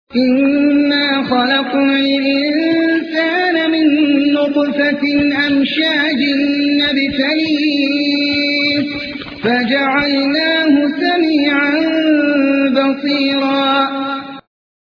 إنا خلقنا الإنسان من نطفة أمشاج نبتليه فجعلناه سميعا بصيرا